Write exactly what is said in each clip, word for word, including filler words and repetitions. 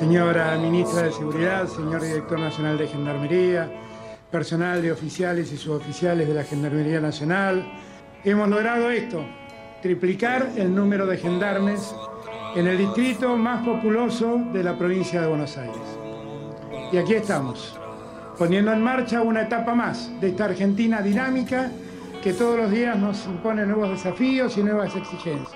señora ministra de Seguridad, señor director nacional de Gendarmería, personal de oficiales y suboficiales de la Gendarmería Nacional. Hemos logrado esto, triplicar el número de gendarmes en el distrito más populoso de la provincia de Buenos Aires. Y aquí estamos, poniendo en marcha una etapa más de esta Argentina dinámica que todos los días nos impone nuevos desafíos y nuevas exigencias.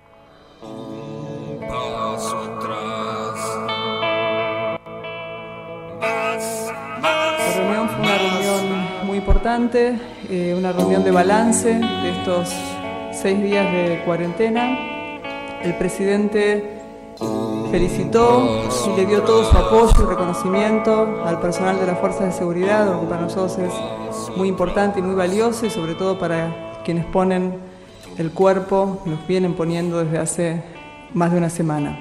La reunión fue una reunión muy importante, eh, una reunión de balance de estos seis días de cuarentena. El presidente felicitó y le dio todo su apoyo y reconocimiento al personal de las fuerzas de seguridad, lo que para nosotros es muy importante y muy valioso, y sobre todo para quienes ponen el cuerpo, nos vienen poniendo desde hace más de una semana.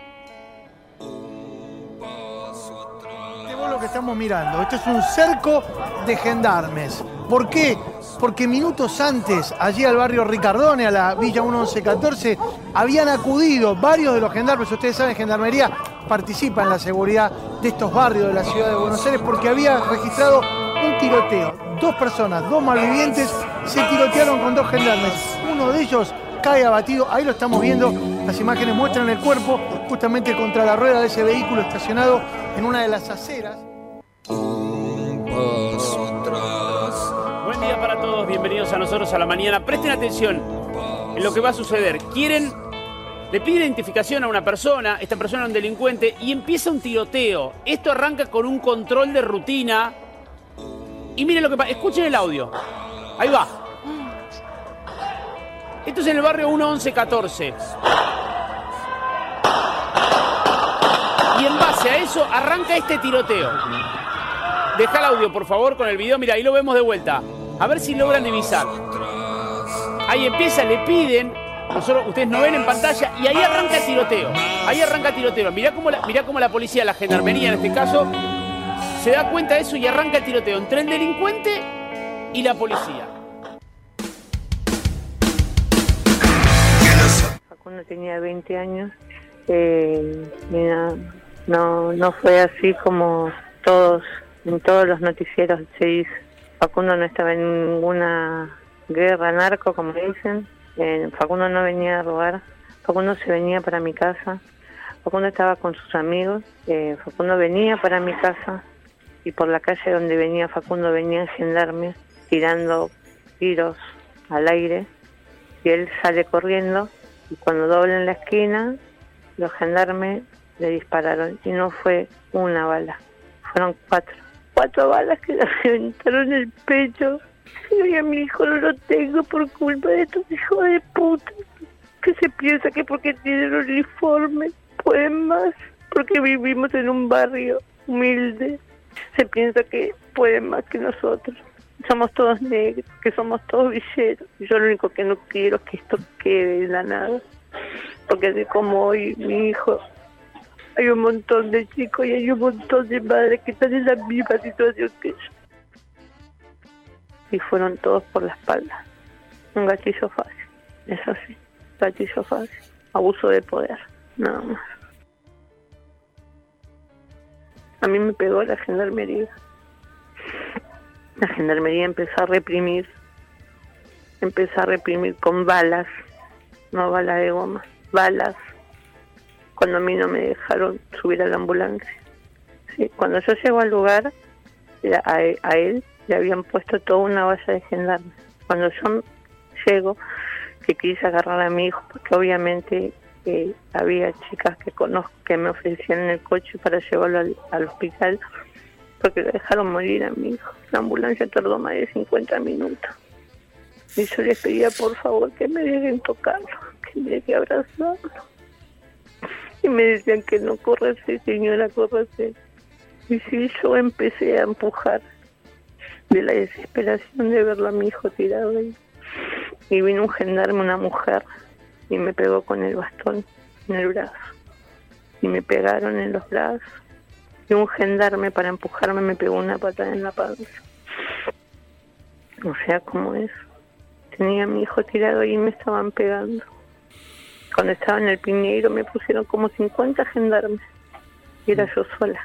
Lo que estamos mirando, esto es un cerco de gendarmes. ¿Por qué? Porque minutos antes, allí al barrio Ricardone, a la Villa uno once catorce, habían acudido varios de los gendarmes. Ustedes saben, Gendarmería participa en la seguridad de estos barrios de la ciudad de Buenos Aires porque había registrado un tiroteo. Dos personas, dos malvivientes, se tirotearon con dos gendarmes. Uno de ellos cae abatido, ahí lo estamos viendo, las imágenes muestran el cuerpo justamente contra la rueda de ese vehículo estacionado en una de las aceras. Un paso atrás. Buen día para todos, bienvenidos a nosotros a la mañana. Presten atención en lo que va a suceder. Quieren, le piden identificación a una persona, esta persona es un delincuente, y empieza un tiroteo. Esto arranca con un control de rutina. Y miren lo que pasa, escuchen el audio. Ahí va. Esto es en el barrio uno once catorce. Y en base a eso arranca este tiroteo. Deja el audio, por favor, con el video. Mira, ahí lo vemos de vuelta. A ver si logran divisar. Ahí empieza, le piden. Nosotros, ustedes no ven en pantalla. Y ahí arranca el tiroteo. Ahí arranca el tiroteo. Mirá cómo la, mirá cómo la policía, la gendarmería en este caso, se da cuenta de eso y arranca el tiroteo entre el delincuente y la policía. Facundo tenía veinte años. Eh, mira, no, no fue así como todos, en todos los noticieros se dice. Facundo no estaba en ninguna guerra narco, como dicen. Eh, Facundo no venía a robar. Facundo se venía para mi casa. Facundo estaba con sus amigos. Eh, Facundo venía para mi casa. Y por la calle donde venía Facundo venían gendarmes tirando tiros al aire. Y él sale corriendo. Y cuando dobla en la esquina, los gendarmes le dispararon. Y no fue una bala. Fueron cuatro. Cuatro balas que le reventaron el pecho. Y a mi hijo no lo tengo por culpa de estos hijos de puta. Que se piensa que porque tienen uniforme pueden más. Porque vivimos en un barrio humilde. Se piensa que pueden más que nosotros. Somos todos negros, que somos todos villeros. Y yo lo único que no quiero es que esto quede en la nada. Porque así como hoy mi hijo, hay un montón de chicos y hay un montón de madres que están en la misma situación que yo. Y fueron todos por la espalda. Un gatillo fácil, eso sí, gatillo fácil. Abuso de poder, nada más. A mí me pegó la gendarmería. La gendarmería empezó a reprimir, empezó a reprimir con balas, no balas de goma, balas. Cuando a mí no me dejaron subir a la ambulancia. Sí, cuando yo llego al lugar, a, a él le habían puesto toda una valla de gendarmes. Cuando yo llego, que quise agarrar a mi hijo, porque obviamente eh, había chicas que conozco que me ofrecían en el coche para llevarlo al, al hospital, porque lo dejaron morir a mi hijo. La ambulancia tardó más de cincuenta minutos. Y yo les pedía por favor que me dejen tocarlo, que me dejen abrazarlo. Y me decían que no, córrese señora, córrese. Y sí, yo empecé a empujar de la desesperación de verlo a mi hijo tirado ahí. Y vino un gendarme, una mujer, y me pegó con el bastón en el brazo. Y me pegaron en los brazos. Y un gendarme para empujarme me pegó una patada en la panza. O sea, ¿cómo es? Tenía a mi hijo tirado ahí y me estaban pegando. Cuando estaba en el Piñeiro me pusieron como cincuenta gendarmes. y era yo sola.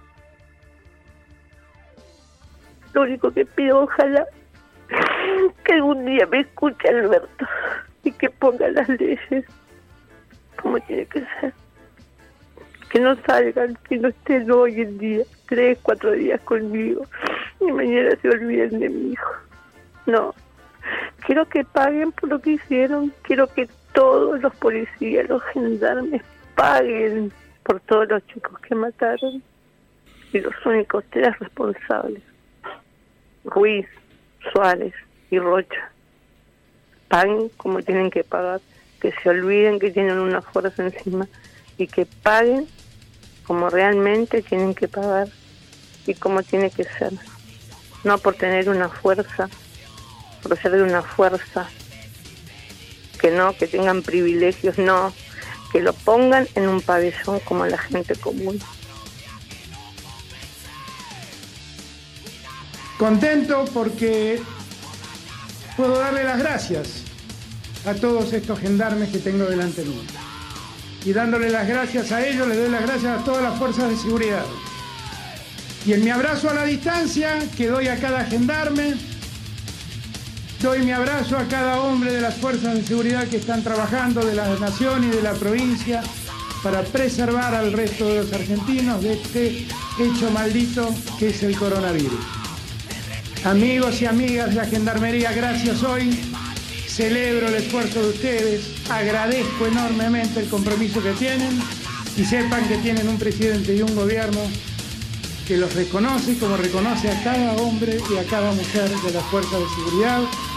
Lo único que pido, ojalá que algún día me escuche Alberto y que ponga las leyes como tiene que ser. Que no salgan, que no estén hoy en día, tres, cuatro días conmigo y mañana se olviden de mi hijo. No, quiero que paguen por lo que hicieron, quiero que todos los policías, los gendarmes paguen por todos los chicos que mataron y los únicos tres responsables, Ruiz, Suárez y Rocha, paguen como tienen que pagar, que se olviden que tienen una fuerza encima y que paguen como realmente tienen que pagar y como tiene que ser, no por tener una fuerza, por ser de una fuerza, que no, que tengan privilegios, no, que lo pongan en un pabellón como la gente común. Contento porque puedo darle las gracias a todos estos gendarmes que tengo delante mío. Y dándole las gracias a ellos, les doy las gracias a todas las fuerzas de seguridad. Y en mi abrazo a la distancia, que doy a cada gendarme, doy mi abrazo a cada hombre de las fuerzas de seguridad que están trabajando de la nación y de la provincia para preservar al resto de los argentinos de este hecho maldito que es el coronavirus. Amigos y amigas de la Gendarmería, gracias hoy. Celebro el esfuerzo de ustedes, agradezco enormemente el compromiso que tienen y sepan que tienen un presidente y un gobierno que los reconoce como reconoce a cada hombre y a cada mujer de las fuerzas de seguridad.